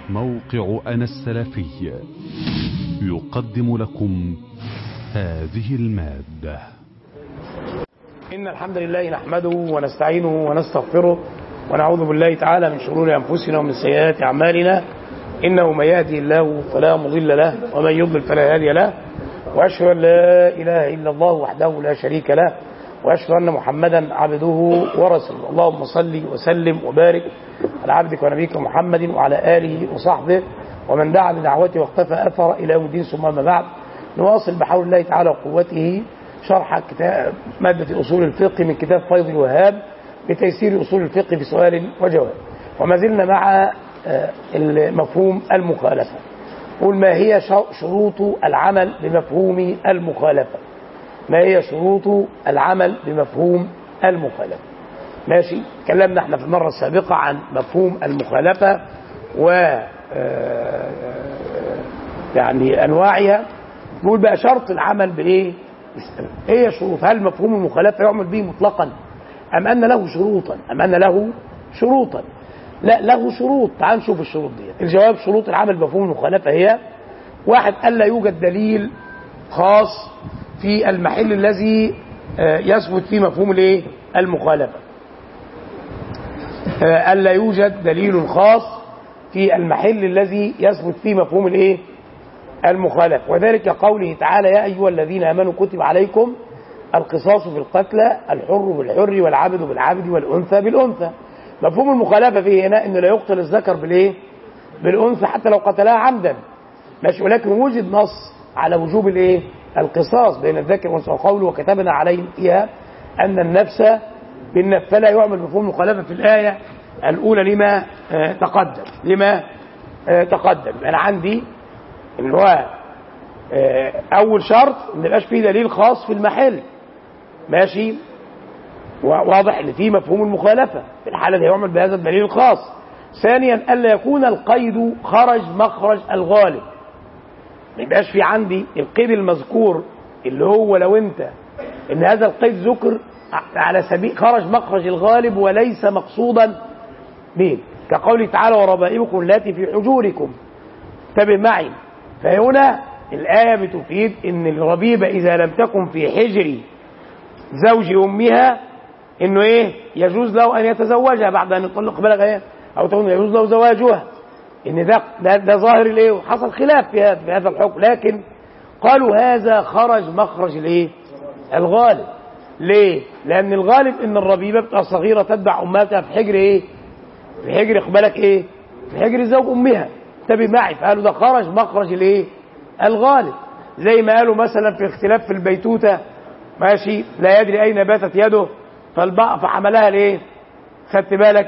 موقع أنا السلفي يقدم لكم هذه المادة. إن الحمد لله نحمده ونستعينه ونستغفره ونعوذ بالله تعالى من شرور أنفسنا ومن سيئات أعمالنا، إنه من يهدي الله فلا مضل له ومن يضلل فلا هادي له، وأشهد أن لا إله إلا الله وحده لا شريك له، وأشهد أن محمدا عبده ورسوله. اللهم صل وسلم وبارك على عبدك ونبيك محمد وعلى آله وصحبه ومن دعا بدعوته واختفى أثر إلى يوم الدين. ثم أما بعد، نواصل بحول الله تعالى وقوته شرح كتاب مادة أصول الفقه من كتاب فيض الوهاب بتيسير أصول الفقه في سؤال وجواب، وما زلنا مع مفهوم المخالفة. قل ما هي شروط العمل بمفهوم المخالفة؟ ما هي شروط العمل بمفهوم المخالفة؟ ماشي، تكلمنا احنا في المرة السابقة عن مفهوم المخالفة و يعني أنواعها. نقول بقى شرط العمل بإيه؟ هي شروط. هل مفهوم المخالفة يعمل به مطلقا أم أن له شروطا؟ لا، له شروط. تعال نشوف الشروط دي. الجواب: شروط العمل بمفهوم المخالفة هي: واحد، ألا يوجد دليل خاص في المحل الذي يثبت فيه مفهوم الايه؟ المخالفة. ألا يوجد دليل خاص في المحل الذي يثبت فيه مفهوم الايه؟ المخالفة. وذلك قوله تعالى: يا أيها الذين آمنوا كتب عليكم القصاص في القتلى، الحر بالحر والعبد بالعبد والأنثى بالأنثى. مفهوم المخالفة فيه هنا إنه لا يقتل الذكر بالايه؟ بالأنثى حتى لو قتلها عمدا، ماشي، ولكن وجد نص على وجوب الايه؟ القصاص بين الذكر والأنثى، وقوله: وكتبنا عليهم فيها أن النفس بالنفس. فلا يعمل مفهوم المخالفة في الآية الأولى لما تقدم. أنا عندي اللي هو أول شرط ما يبقاش فيه دليل خاص في المحل، ماشي، واضح ان فيه مفهوم المخالفة. في الحالة دي يعمل بهذا الدليل الخاص. ثانيا، ألا يكون القيد خرج مخرج الغالب. ما يبقاش في عندي القيد المذكور اللي هو لو انت ان هذا القيد ذكر على سبيل خرج مخرج الغالب وليس مقصودا به، كقوله تعالى: وربائبكم اللاتي في حجوركم. انتبه معي، فهنا الآية بتفيد ان الربيبة إذا لم تكن في حجر زوج أمها انه ايه؟ يجوز له ان يتزوجها بعد ان يطلق بلغ ايه؟ او تكون يجوز له زواجها. ان ده ظاهر الايه؟ وحصل خلاف في هذا الحكم، لكن قالوا هذا خرج مخرج الايه؟ الغالب. ليه؟ لان الغالب ان الربيبه بتبقى صغيره تتبع امها في حجر ايه؟ في حجر اقبالك ايه؟ في حجر زوج امها. انتبه معي، فقالوا ده خرج مخرج الايه؟ الغالب. زي ما قالوا مثلا في اختلاف في البيتوته، ماشي، لا يدري اين باتت يده فحملها ليه؟ خدت بالك؟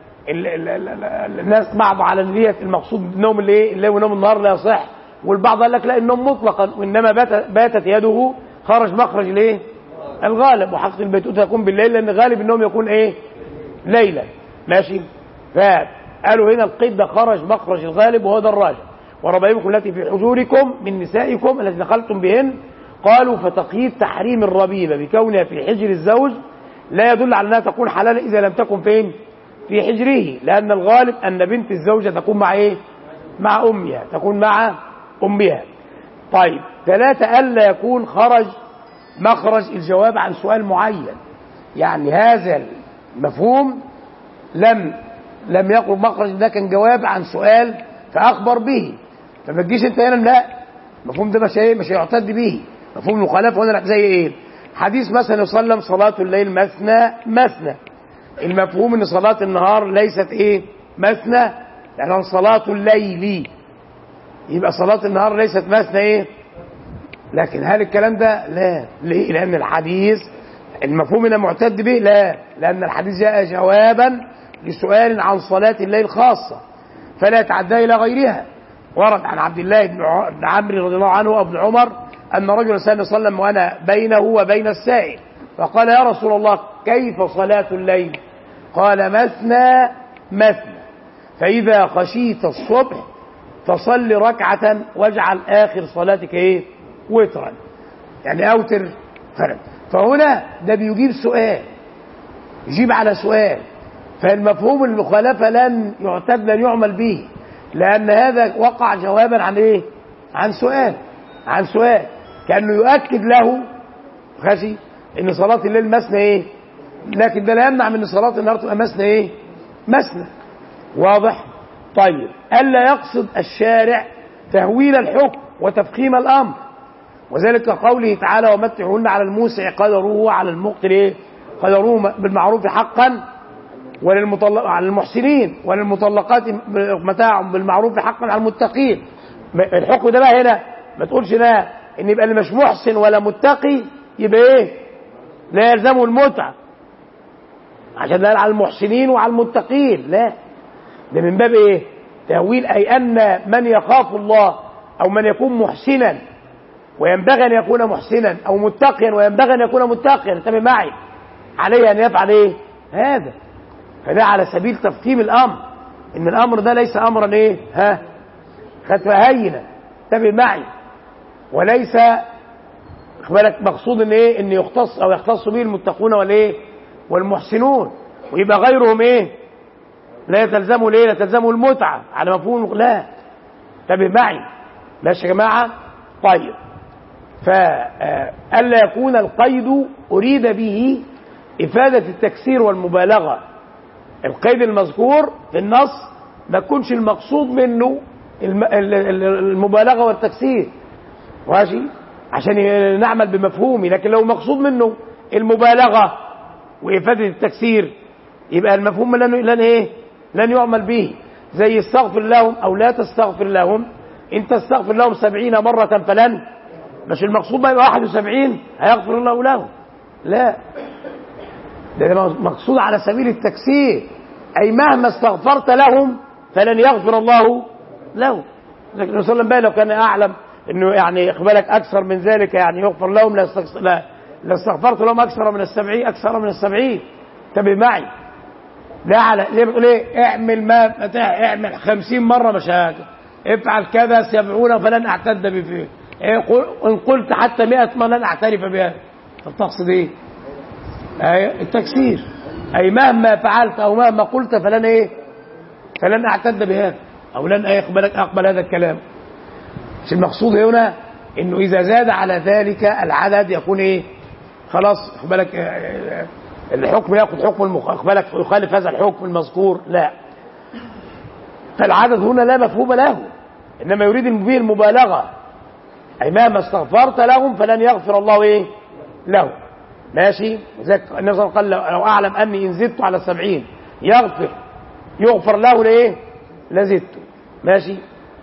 الناس بعض على نية المقصود النوم الليل ونوم النهار لا يصح، والبعض قال لك لا، النوم مطلقا، وانما باتت يده خرج مخرج الايه؟ الغالب. وحقيقة البيتوتة تكون بالليل لان غالب النوم يكون ايه؟ ليلا، ماشي. فقالوا هنا القيد ده خرج مخرج الغالب وهو ده الراجح. وربائبكم التي في حجوركم من نسائكم التي دخلتم بهن. قالوا فتقييد تحريم الربيبة بكونها في حجر الزوج لا يدل على انها تكون حلالا اذا لم تكن فين؟ في حجره، لأن الغالب أن بنت الزوجة تكون مع إيه؟ مع أمها، تكون مع أمها. طيب، ثلاثة، ألا يكون خرج مخرج الجواب عن سؤال معين. يعني هذا المفهوم لم يخرج مخرج، ده كان جواب عن سؤال فأخبر به. فما تجيش أنت هنا لا، المفهوم ده مش هيعتد به. مفهوم المخالفة هنا زي إيه؟ حديث مثلا صلى الله عليه وسلم: صلاة الليل مثنى. المفهوم ان صلاة النهار ليست ايه؟ مثنى، لأنها صلاة الليل، يبقى صلاة النهار ليست مثنى ايه؟ لكن هل الكلام ده؟ لا. ليه؟ لأن الحديث المفهوم هنا معتد به؟ لا، لأن الحديث جاء جوابا لسؤال عن صلاة الليل خاصة فلا يتعدى إلى غيرها. ورد عن عبد الله بن عمرو رضي الله عنه وابن عمر أن رجلا سأل صلى الله عليه وسلم وأنا بينه وبين السائل، فقال: يا رسول الله، كيف صلاة الليل؟ قال: مثنى، فإذا خشيت الصبح فصل ركعة واجعل آخر صلاتك ايه؟ وترا، يعني أوتر فرد. فهنا ده بيجيب سؤال، يجيب على سؤال. فالمفهوم المخالفة لن يعمل به، لأن هذا وقع جوابا عن إيه؟ عن سؤال كأنه يؤكد له خشي إن صلاة الليل مثنى إيه؟ لكن ده لا يمنع من صلاة النهار تبقى مثنى إيه؟ مثنى. واضح؟ طيب، ألا يقصد الشارع تهويل الحكم وتفخيم الأمر، وذلك قوله تعالى ومتعهن على الموسع قدره وعلى المقتر إيه؟ قدره بالمعروف حقا على المحسنين وللمطلقات متاع بالمعروف حقا على المتقين. الحكم ده بقى هنا ما تقولش لا ان يبقى اللي مش محسن ولا متقي يبقى ايه؟ لا يلزمه المتعه عشان ده على المحسنين وعلى المتقين، لا، ده من باب ايه؟ تأويل، اي ان من يخاف الله او من يكون محسنا وينبغي ان يكون محسنا او متقيا وينبغي ان يكون متقيا، انتبه معي، عليه ان يفعل ايه؟ هذا. فده على سبيل تفخيم الامر، ان الامر ده ليس امرا ايه؟ خفيفا هينا، انتبه معي، وليس بالك مقصود ان ايه؟ ان يختص به المتقون والايه؟ والمحسنون، ويبقى غيرهم ايه؟ لا تلزمه الايه؟ لا تلزمه المتعه على مفهوم، لا، انتبه معي، ماشي يا جماعه؟ طيب، فألا يكون القيد أريد به إفادة التكسير والمبالغة. القيد المذكور في النص ما يكونش المقصود منه المبالغة والتكسير، ماشي، عشان نعمل بمفهومي، لكن لو مقصود منه المبالغة وإفادة التكسير يبقى المفهوم لن يعمل به. زي استغفر لهم أو لا تستغفر لهم، إن تستغفر لهم 70 مرة فلن، مش المقصود بقى يبقى 71 هيغفر الله له، لا، ده مقصود على سبيل التكسير، أي مهما استغفرت لهم فلن يغفر الله له. لكن الرسول صلى الله عليه وسلم لو كان أعلم إنه يعني إقبالك أكثر من ذلك يعني يغفر لهم لاستغفرت لهم أكثر من 70. انتبه معي، لا، على ليه بتقول إيه؟ اعمل 50 مرة مشاكل، افعل كذا 70 فلن أعتد بفيه، إن قلت حتى 100 ما لن أعترف بها. تقصد إيه؟ التكسير، أي مهما فعلت أو مهما قلت فلن أعتد بهذا أو لن أقبل هذا الكلام. مش المقصود هنا إنه إذا زاد على ذلك العدد يكون إيه؟ خلاص الحكم يأخذ حكم يخالف هذا الحكم المذكور، لا، فالعدد هنا لا مفهوم له، إنما يريد به المبالغة، أي مهما استغفرت لهم فلن يغفر الله إيه؟ له، ماشي. النبي صلى الله عليه وسلم قال لو أعلم أني إن زدت على 70 يغفر له لإيه؟ لزدته، ماشي.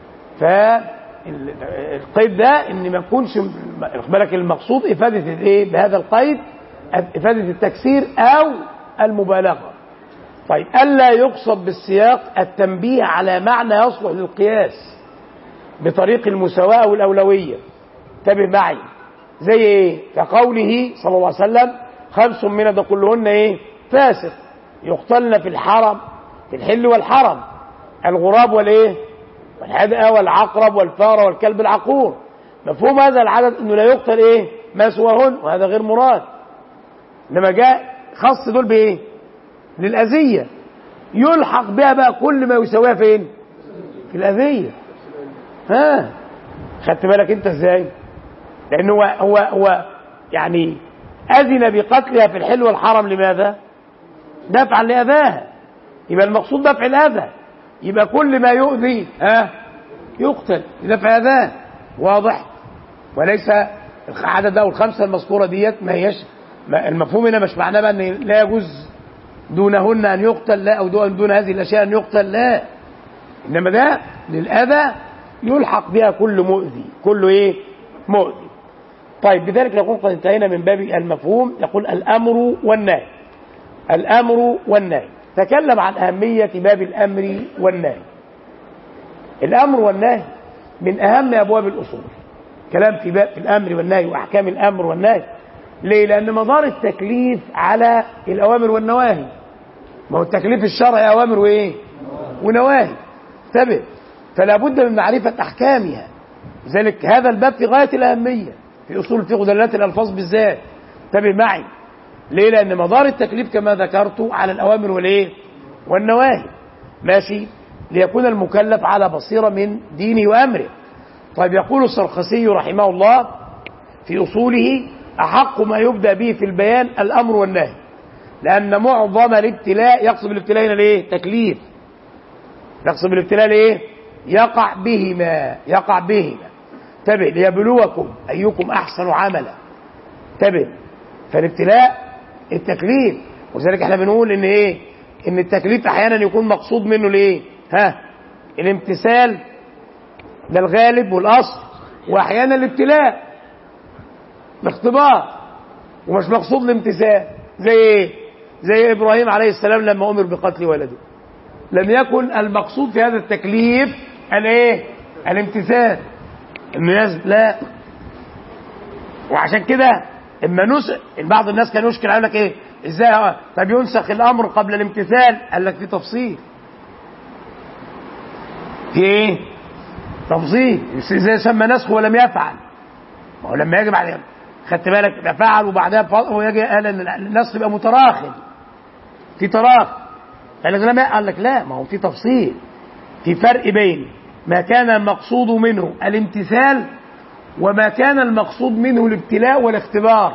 فالقيد ده إن ما يكونش بالك المقصود إفادة إيه بهذا القيد؟ إفادة التكسير أو المبالغة. طيب، ألا يقصد بالسياق التنبيه على معنى يصلح للقياس بطريق المساواة والأولوية، انتبه معي، زي ايه؟ كقوله صلى الله عليه وسلم 5 من كلهن ايه؟ فاسق يقتلن في الحرم، في الحل والحرم، الغراب والايه؟ والحدقة والعقرب والفار والكلب العقور. مفهوم هذا العدد انه لا يقتل ايه؟ ما سواهن، وهذا غير مراد، انما جاء خص دول بايه؟ للأذية، يلحق بها بقى كل ما يساويها فين؟ في الأذية. خدت بالك انت ازاي؟ لانه هو يعني اذن بقتلها في الحل والحرم، لماذا؟ دفعا لاذاها، يبقى المقصود دفع الاذى، يبقى كل ما يؤذي يقتل لدفع اذاه، واضح؟ وليس العدد او الخمسه المذكوره ديت ما هيش المفهوم هنا مش معناه بقى ان لا يجوز دونهن ان يقتل، لا، او دون هذه الاشياء ان يقتل، لا، انما ده للاذى يلحق بها كل مؤذي، كل ايه؟ مؤذي. طيب، بذلك نقول قد انتهينا من باب المفهوم. يقول الامر والنهي. الامر والنهي، تكلم عن اهميه باب الامر والنهي. الامر والنهي من اهم ابواب الاصول، كلام في باب الامر والنهي واحكام الامر والنهي. ليه؟ لان مدار التكليف على الاوامر والنواهي، ما هو التكليف الشرعي اوامر وايه؟ ونواهي، ثبت، فلا بد من معرفه احكامها. لذلك هذا الباب في غايه الاهميه في اصول الفقه ودلالات الالفاظ بالذات، انتبه معي. ليه؟ لان مدار التكليف كما ذكرت على الاوامر والايه؟ والنواهي، ماشي. ليكون المكلف على بصيرة من دينه وأمره. طيب يقول السرخسي رحمه الله في أصوله: أحق ما يبدأ به في البيان الأمر والنهي، لأن معظم الابتلاء يقصد بالابتلاء هنا ليه؟ تكليف. يقصد بالابتلاء ليه؟ يقع بهما انتبه، ليبلوكم أيكم أحسن عملا. انتبه، فالابتلاء التكليف، وذلك احنا بنقول ان ايه؟ ان التكليف احيانا يكون مقصود منه ليه؟ الامتثال ده الغالب والاصل، واحيانا الابتلاء الاختبار ومش مقصود الامتثال. زي ايه؟ زي ابراهيم عليه السلام لما امر بقتل ولده، لم يكن المقصود في هذا التكليف الايه؟ الامتثال، انه لا. وعشان كده اما بعض الناس كان يشكل على لك ايه؟ ازاي طب ينسخ الامر قبل الامتثال؟ قال لك في تفصيل، في ايه؟ تفصيل. ازاي سمى نسخ ولم يفعل؟ ما هو لما يجب عليه، خدت بالك، يبقى فعل وبعدها ويجي قال ان النسخ يبقى متراخي، في تراخي. قال لك لا، ما هو في تفصيل، في فرق بين ما كان المقصود منه الامتثال وما كان المقصود منه الابتلاء والاختبار.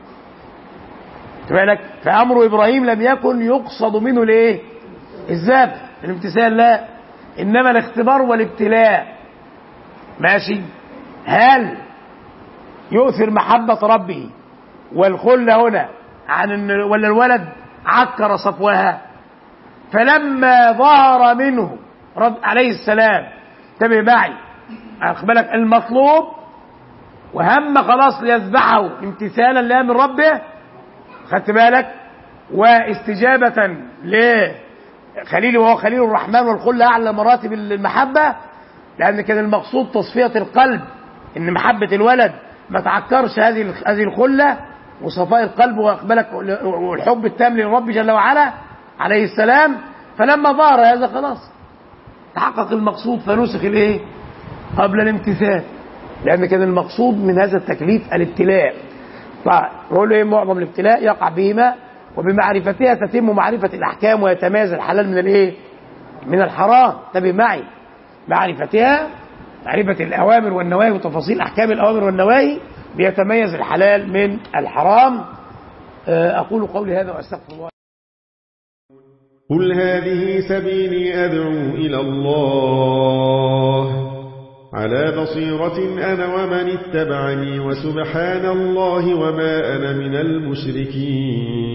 بالك، فأمر إبراهيم لم يكن يقصد منه الايه؟ الذبح، الامتثال لا، إنما الاختبار والابتلاء. ماشي؟ هل يؤثر محبة ربه والخلة هنا عن ولا الولد عكر صفوها؟ فلما ظهر منه رد عليه السلام، انتبه معي، أخبرك المطلوب وهم خلاص ليذبحه امتثالا لأمر ربه، خدت بالك، واستجابة لخليله وهو خليل الرحمن، والخلة أعلى مراتب المحبة، لأن كان المقصود تصفية القلب، إن محبة الولد ما تعكرش هذه الخلة وصفاء القلب، واقبلك والحب التام للرب جل وعلا عليه السلام. فلما ظهر هذا خلاص تحقق المقصود، فنسخ الايه؟ قبل الامتثال، لأن كان المقصود من هذا التكليف الابتلاء. فقول ايه؟ معظم الابتلاء يقع بهما، وبمعرفتها تتم معرفة الأحكام ويتميز الحلال من الايه؟ من الحرام. انتبه معي، معرفتها، معرفة الأوامر والنواهي وتفاصيل أحكام الأوامر والنواهي، بيتميز الحلال من الحرام. أقول قولي هذا وأستغفر الله. قل هذه سبيلي أدعو إلى الله على بصيرة أنا ومن اتبعني، وسبحان الله وما أنا من المشركين.